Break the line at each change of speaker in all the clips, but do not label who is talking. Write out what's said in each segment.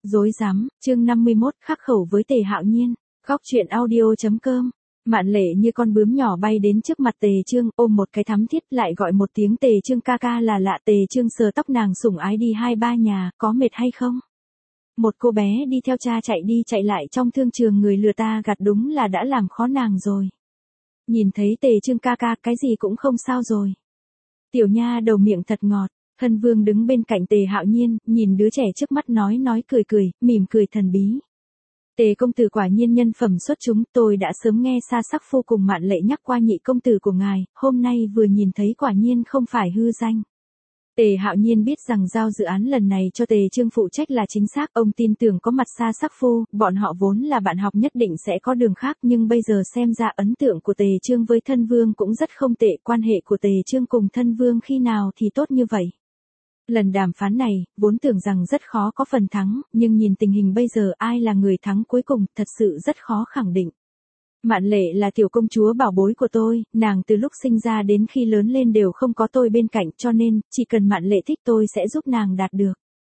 Rối rắm, chương 51, khắc khẩu với Tề Hạo Nhiên. Góc truyện audio.com. Mạn Lệ như con bướm nhỏ bay đến trước mặt Tề Chương, ôm một cái thắm thiết, lại gọi một tiếng Tề Chương ca ca là lạ. Tề Chương sờ tóc nàng sủng ái đi 2-3 nhà, có mệt hay không? Một cô bé đi theo cha chạy đi chạy lại trong thương trường, người lừa ta gạt đúng là đã làm khó nàng rồi. Nhìn thấy Tề Chương ca ca, cái gì cũng không sao rồi. Tiểu nha đầu miệng thật ngọt. Thân Vương đứng bên cạnh Tề Hạo Nhiên, nhìn đứa trẻ trước mắt nói cười, mỉm cười thần bí. Tề công tử quả nhiên nhân phẩm xuất chúng, tôi đã sớm nghe Sa Sắc Phu cùng Mạn Lệ nhắc qua nhị công tử của ngài, hôm nay vừa nhìn thấy quả nhiên không phải hư danh. Tề Hạo Nhiên biết rằng giao dự án lần này cho Tề Chương phụ trách là chính xác, ông tin tưởng có mặt Sa Sắc Phu, bọn họ vốn là bạn học nhất định sẽ có đường khác, nhưng bây giờ xem ra ấn tượng của Tề Chương với Thân Vương cũng rất không tệ, quan hệ của Tề Chương cùng Thân Vương khi nào thì tốt như vậy. Lần đàm phán này, vốn tưởng rằng rất khó có phần thắng, nhưng nhìn tình hình bây giờ ai là người thắng cuối cùng, thật sự rất khó khẳng định. Mạn Lệ là tiểu công chúa bảo bối của tôi, nàng từ lúc sinh ra đến khi lớn lên đều không có tôi bên cạnh, cho nên, chỉ cần Mạn Lệ thích tôi sẽ giúp nàng đạt được.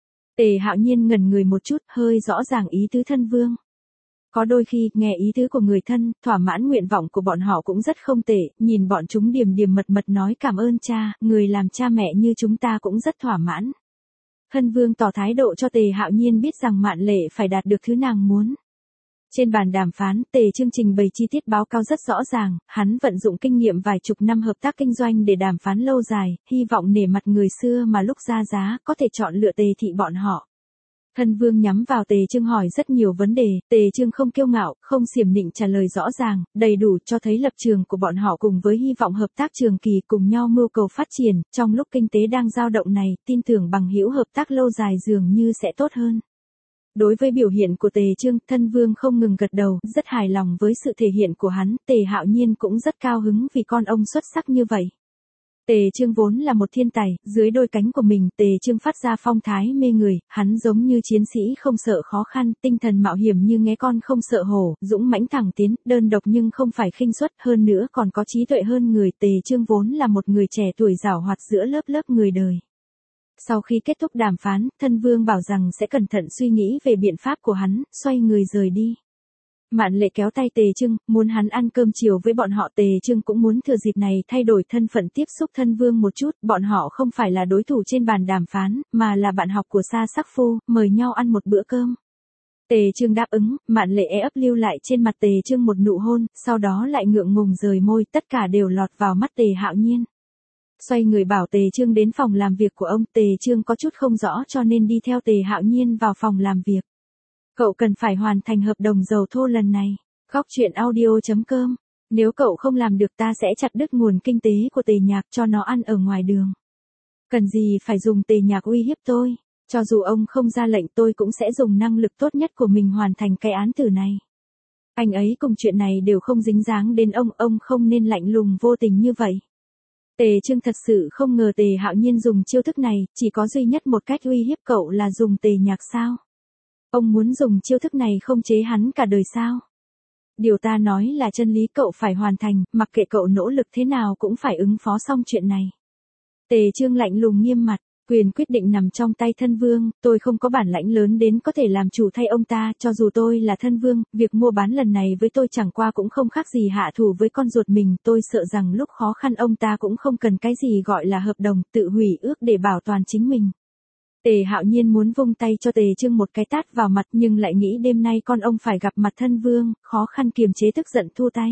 Tề Hạo Nhiên ngẩn người một chút, hơi rõ ràng ý tứ Thân Vương. Có đôi khi, nghe ý tứ của người thân, thỏa mãn nguyện vọng của bọn họ cũng rất không tệ, nhìn bọn chúng điềm điềm mật mật nói cảm ơn cha, người làm cha mẹ như chúng ta cũng rất thỏa mãn. Thân Vương tỏ thái độ cho Tề Hạo Nhiên biết rằng Mạn Lệ phải đạt được thứ nàng muốn. Trên bàn đàm phán, Tề Chương trình bày chi tiết báo cáo rất rõ ràng, hắn vận dụng kinh nghiệm vài chục năm hợp tác kinh doanh để đàm phán lâu dài, hy vọng nể mặt người xưa mà lúc ra giá, có thể chọn lựa Tề thị bọn họ. Thân Vương nhắm vào Tề Chương hỏi rất nhiều vấn đề, Tề Chương không kiêu ngạo, không xiểm nịnh, trả lời rõ ràng, đầy đủ cho thấy lập trường của bọn họ cùng với hy vọng hợp tác trường kỳ cùng nhau mưu cầu phát triển, trong lúc kinh tế đang dao động này, tin tưởng bằng hữu hợp tác lâu dài dường như sẽ tốt hơn. Đối với biểu hiện của Tề Chương, Thân Vương không ngừng gật đầu, rất hài lòng với sự thể hiện của hắn, Tề Hạo Nhiên cũng rất cao hứng vì con ông xuất sắc như vậy. Tề Chương vốn là một thiên tài, dưới đôi cánh của mình, Tề Chương phát ra phong thái mê người, hắn giống như chiến sĩ không sợ khó khăn, tinh thần mạo hiểm như nghé con không sợ hổ, dũng mãnh thẳng tiến, đơn độc nhưng không phải khinh suất, hơn nữa còn có trí tuệ hơn người. Tề Chương vốn là một người trẻ tuổi giảo hoạt giữa lớp người đời. Sau khi kết thúc đàm phán, Thân Vương bảo rằng sẽ cẩn thận suy nghĩ về biện pháp của hắn, xoay người rời đi. Mạn Lệ kéo tay Tề Chương, muốn hắn ăn cơm chiều với bọn họ. Tề Chương cũng muốn thừa dịp này thay đổi thân phận tiếp xúc Thân Vương một chút, bọn họ không phải là đối thủ trên bàn đàm phán, mà là bạn học của Sa Sắc Phu, mời nhau ăn một bữa cơm. Tề Chương đáp ứng, Mạn Lệ ấp lưu lại trên mặt Tề Chương một nụ hôn, sau đó lại ngượng ngùng rời môi, tất cả đều lọt vào mắt Tề Hạo Nhiên. Xoay người bảo Tề Chương đến phòng làm việc của ông, Tề Chương có chút không rõ cho nên đi theo Tề Hạo Nhiên vào phòng làm việc. Cậu cần phải hoàn thành hợp đồng dầu thô lần này. Góc truyện audio.com. Nếu cậu không làm được ta sẽ chặt đứt nguồn kinh tế của Tề Nhạc cho nó ăn ở ngoài đường. Cần gì phải dùng Tề Nhạc uy hiếp tôi, cho dù ông không ra lệnh tôi cũng sẽ dùng năng lực tốt nhất của mình hoàn thành cái án tử này. Anh ấy cùng chuyện này đều không dính dáng đến ông không nên lạnh lùng vô tình như vậy. Tề Chương thật sự không ngờ Tề Hạo Nhiên dùng chiêu thức này, chỉ có duy nhất một cách uy hiếp cậu là dùng Tề Nhạc sao? Ông muốn dùng chiêu thức này không chế hắn cả đời sao? Điều ta nói là chân lý, cậu phải hoàn thành, mặc kệ cậu nỗ lực thế nào cũng phải ứng phó xong chuyện này. Tề Chương lạnh lùng nghiêm mặt, quyền quyết định nằm trong tay Thân Vương, tôi không có bản lãnh lớn đến có thể làm chủ thay ông ta, cho dù tôi là Thân Vương, việc mua bán lần này với tôi chẳng qua cũng không khác gì hạ thủ với con ruột mình, tôi sợ rằng lúc khó khăn ông ta cũng không cần cái gì gọi là hợp đồng, tự hủy ước để bảo toàn chính mình. Tề Hạo Nhiên muốn vung tay cho Tề Chương một cái tát vào mặt nhưng lại nghĩ đêm nay con ông phải gặp mặt Thân Vương, khó khăn kiềm chế tức giận thua tay.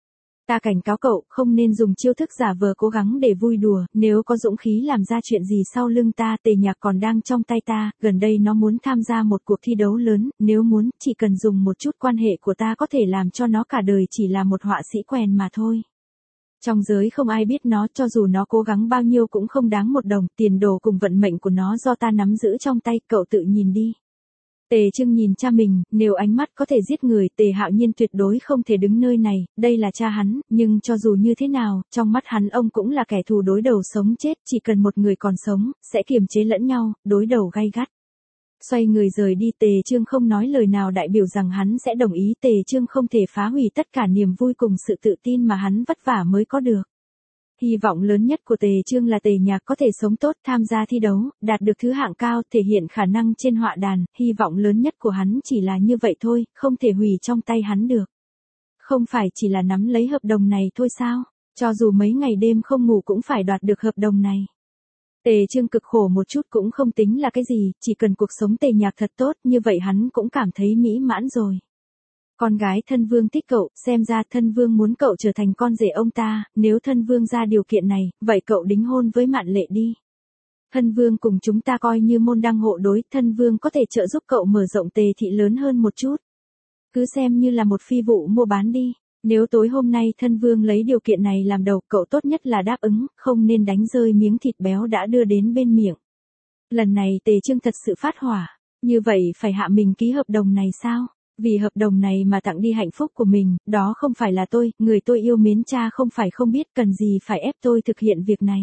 Ta cảnh cáo cậu, không nên dùng chiêu thức giả vờ cố gắng để vui đùa, nếu có dũng khí làm ra chuyện gì sau lưng ta. Tề Nhạc còn đang trong tay ta, gần đây nó muốn tham gia một cuộc thi đấu lớn, nếu muốn, chỉ cần dùng một chút quan hệ của ta có thể làm cho nó cả đời chỉ là một họa sĩ quèn mà thôi. Trong giới không ai biết nó, cho dù nó cố gắng bao nhiêu cũng không đáng một đồng, tiền đồ cùng vận mệnh của nó do ta nắm giữ trong tay, cậu tự nhìn đi. Tề Chương nhìn cha mình, nếu ánh mắt có thể giết người, Tề Hạo Nhiên tuyệt đối không thể đứng nơi này, đây là cha hắn, nhưng cho dù như thế nào, trong mắt hắn ông cũng là kẻ thù đối đầu sống chết, chỉ cần một người còn sống, sẽ kiềm chế lẫn nhau, đối đầu gay gắt. Xoay người rời đi, Tề Chương không nói lời nào đại biểu rằng hắn sẽ đồng ý. Tề Chương không thể phá hủy tất cả niềm vui cùng sự tự tin mà hắn vất vả mới có được. Hy vọng lớn nhất của Tề Chương là Tề Nhạc có thể sống tốt, tham gia thi đấu, đạt được thứ hạng cao, thể hiện khả năng trên họa đàn, hy vọng lớn nhất của hắn chỉ là như vậy thôi, không thể hủy trong tay hắn được. Không phải chỉ là nắm lấy hợp đồng này thôi sao? Cho dù mấy ngày đêm không ngủ cũng phải đoạt được hợp đồng này. Tề Chương cực khổ một chút cũng không tính là cái gì, chỉ cần cuộc sống Tề Nhạc thật tốt, như vậy hắn cũng cảm thấy mỹ mãn rồi. Con gái thân vương thích cậu, xem ra thân vương muốn cậu trở thành con rể ông ta, nếu thân vương ra điều kiện này, vậy cậu đính hôn với Mạn Lệ đi. Thân vương cùng chúng ta coi như môn đăng hộ đối, thân vương có thể trợ giúp cậu mở rộng Tề thị lớn hơn một chút. Cứ xem như là một phi vụ mua bán đi. Nếu tối hôm nay thân vương lấy điều kiện này làm đầu, cậu tốt nhất là đáp ứng, không nên đánh rơi miếng thịt béo đã đưa đến bên miệng. Lần này Tề Chương thật sự phát hỏa. Như vậy phải hạ mình ký hợp đồng này sao? Vì hợp đồng này mà tặng đi hạnh phúc của mình, đó không phải là tôi, người tôi yêu mến cha không phải không biết cần gì phải ép tôi thực hiện việc này.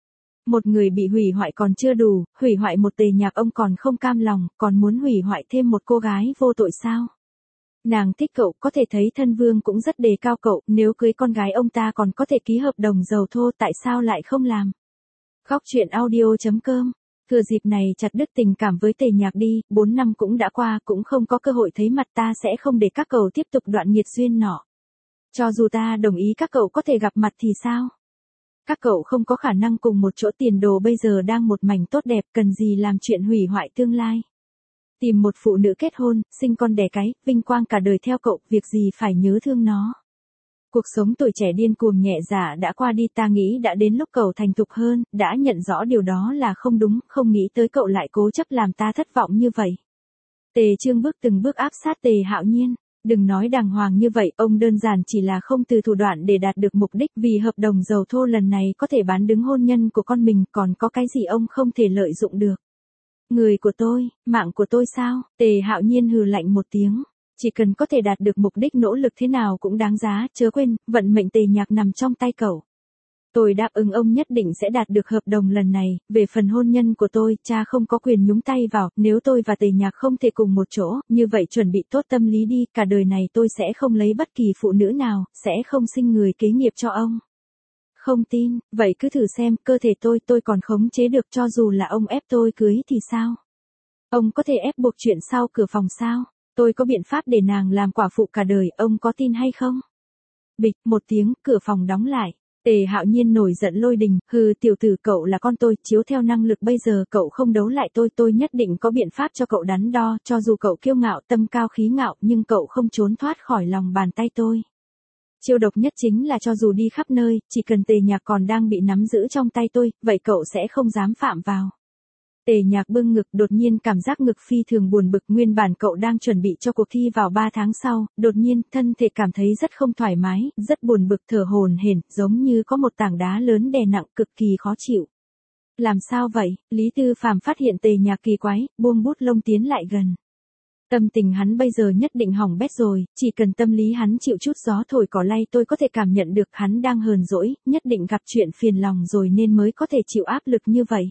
Một người bị hủy hoại còn chưa đủ, hủy hoại một Tề Nhạc ông còn không cam lòng, còn muốn hủy hoại thêm một cô gái vô tội sao? Nàng thích cậu, có thể thấy thân vương cũng rất đề cao cậu, nếu cưới con gái ông ta còn có thể ký hợp đồng dầu thô, tại sao lại không làm? Góc truyện audio.com. Thừa dịp này chặt đứt tình cảm với Tề Nhạc đi, 4 năm cũng đã qua, cũng không có cơ hội thấy mặt, ta sẽ không để các cậu tiếp tục đoạn nghiệt duyên nọ. Cho dù ta đồng ý các cậu có thể gặp mặt thì sao? Các cậu không có khả năng cùng một chỗ, tiền đồ bây giờ đang một mảnh tốt đẹp, cần gì làm chuyện hủy hoại tương lai. Tìm một phụ nữ kết hôn, sinh con đẻ cái, vinh quang cả đời theo cậu, việc gì phải nhớ thương nó. Cuộc sống tuổi trẻ điên cuồng nhẹ dạ đã qua đi, ta nghĩ đã đến lúc cậu thành thục hơn, đã nhận rõ điều đó là không đúng, không nghĩ tới cậu lại cố chấp làm ta thất vọng như vậy. Tề Chương bước từng bước áp sát Tề Hạo Nhiên. Đừng nói đàng hoàng như vậy, ông đơn giản chỉ là không từ thủ đoạn để đạt được mục đích, vì hợp đồng dầu thô lần này có thể bán đứng hôn nhân của con mình, còn có cái gì ông không thể lợi dụng được. Người của tôi, mạng của tôi sao? Tề Hạo Nhiên hừ lạnh một tiếng. Chỉ cần có thể đạt được mục đích, nỗ lực thế nào cũng đáng giá, chớ quên, vận mệnh Tề Nhạc nằm trong tay cậu. Tôi đáp ứng ông nhất định sẽ đạt được hợp đồng lần này, về phần hôn nhân của tôi, cha không có quyền nhúng tay vào, nếu tôi và Tề Nhạc không thể cùng một chỗ, như vậy chuẩn bị tốt tâm lý đi, cả đời này tôi sẽ không lấy bất kỳ phụ nữ nào, sẽ không sinh người kế nghiệp cho ông. Không tin, vậy cứ thử xem, cơ thể tôi còn khống chế được, cho dù là ông ép tôi cưới thì sao? Ông có thể ép buộc chuyện sau cửa phòng sao? Tôi có biện pháp để nàng làm quả phụ cả đời, ông có tin hay không? Bịch, một tiếng, cửa phòng đóng lại. Tề Hạo Nhiên nổi giận lôi đình, hừ, tiểu tử, cậu là con tôi, chiếu theo năng lực bây giờ cậu không đấu lại tôi nhất định có biện pháp cho cậu đắn đo, cho dù cậu kiêu ngạo, tâm cao khí ngạo, nhưng cậu không trốn thoát khỏi lòng bàn tay tôi. Chiêu độc nhất chính là cho dù đi khắp nơi, chỉ cần Tề Nhạc còn đang bị nắm giữ trong tay tôi, vậy cậu sẽ không dám phạm vào. Tề Nhạc bưng ngực, đột nhiên cảm giác ngực phi thường buồn bực, nguyên bản cậu đang chuẩn bị cho cuộc thi vào 3 tháng sau, đột nhiên, thân thể cảm thấy rất không thoải mái, rất buồn bực, thở hổn hển, giống như có một tảng đá lớn đè nặng, cực kỳ khó chịu. Làm sao vậy? Lý Tư Phàm phát hiện Tề Nhạc kỳ quái, buông bút lông tiến lại gần. Tâm tình hắn bây giờ nhất định hỏng bét rồi, chỉ cần tâm lý hắn chịu chút gió thổi cỏ lay, tôi có thể cảm nhận được hắn đang hờn dỗi, nhất định gặp chuyện phiền lòng rồi nên mới có thể chịu áp lực như vậy.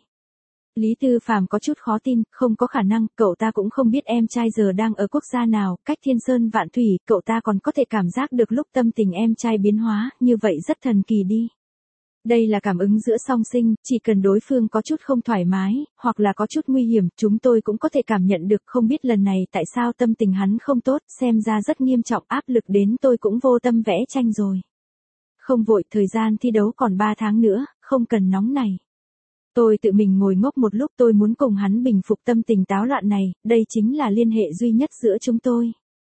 Lý Tư Phàm có chút khó tin, không có khả năng, cậu ta cũng không biết em trai giờ đang ở quốc gia nào, cách thiên sơn vạn thủy, cậu ta còn có thể cảm giác được lúc tâm tình em trai biến hóa, như vậy rất thần kỳ đi. Đây là cảm ứng giữa song sinh, chỉ cần đối phương có chút không thoải mái, hoặc là có chút nguy hiểm, chúng tôi cũng có thể cảm nhận được, không biết lần này tại sao tâm tình hắn không tốt, xem ra rất nghiêm trọng, áp lực đến tôi cũng vô tâm vẽ tranh rồi. Không vội, thời gian thi đấu còn 3 tháng nữa, không cần nóng này. Tôi tự mình ngồi ngốc một lúc, tôi muốn cùng hắn bình phục tâm tình táo loạn này, đây chính là liên hệ duy nhất giữa chúng tôi.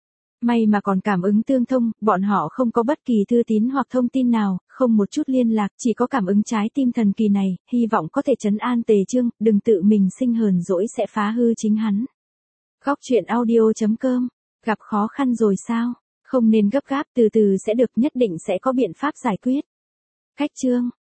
May mà còn cảm ứng tương thông, bọn họ không có bất kỳ thư tín hoặc thông tin nào, không một chút liên lạc, chỉ có cảm ứng trái tim thần kỳ này, hy vọng có thể trấn an Tề Chương, đừng tự mình sinh hờn dỗi sẽ phá hư chính hắn. Góc truyện audio.com, gặp khó khăn rồi sao? Không nên gấp gáp, từ từ sẽ được, nhất định sẽ có biện pháp giải quyết. Cách chương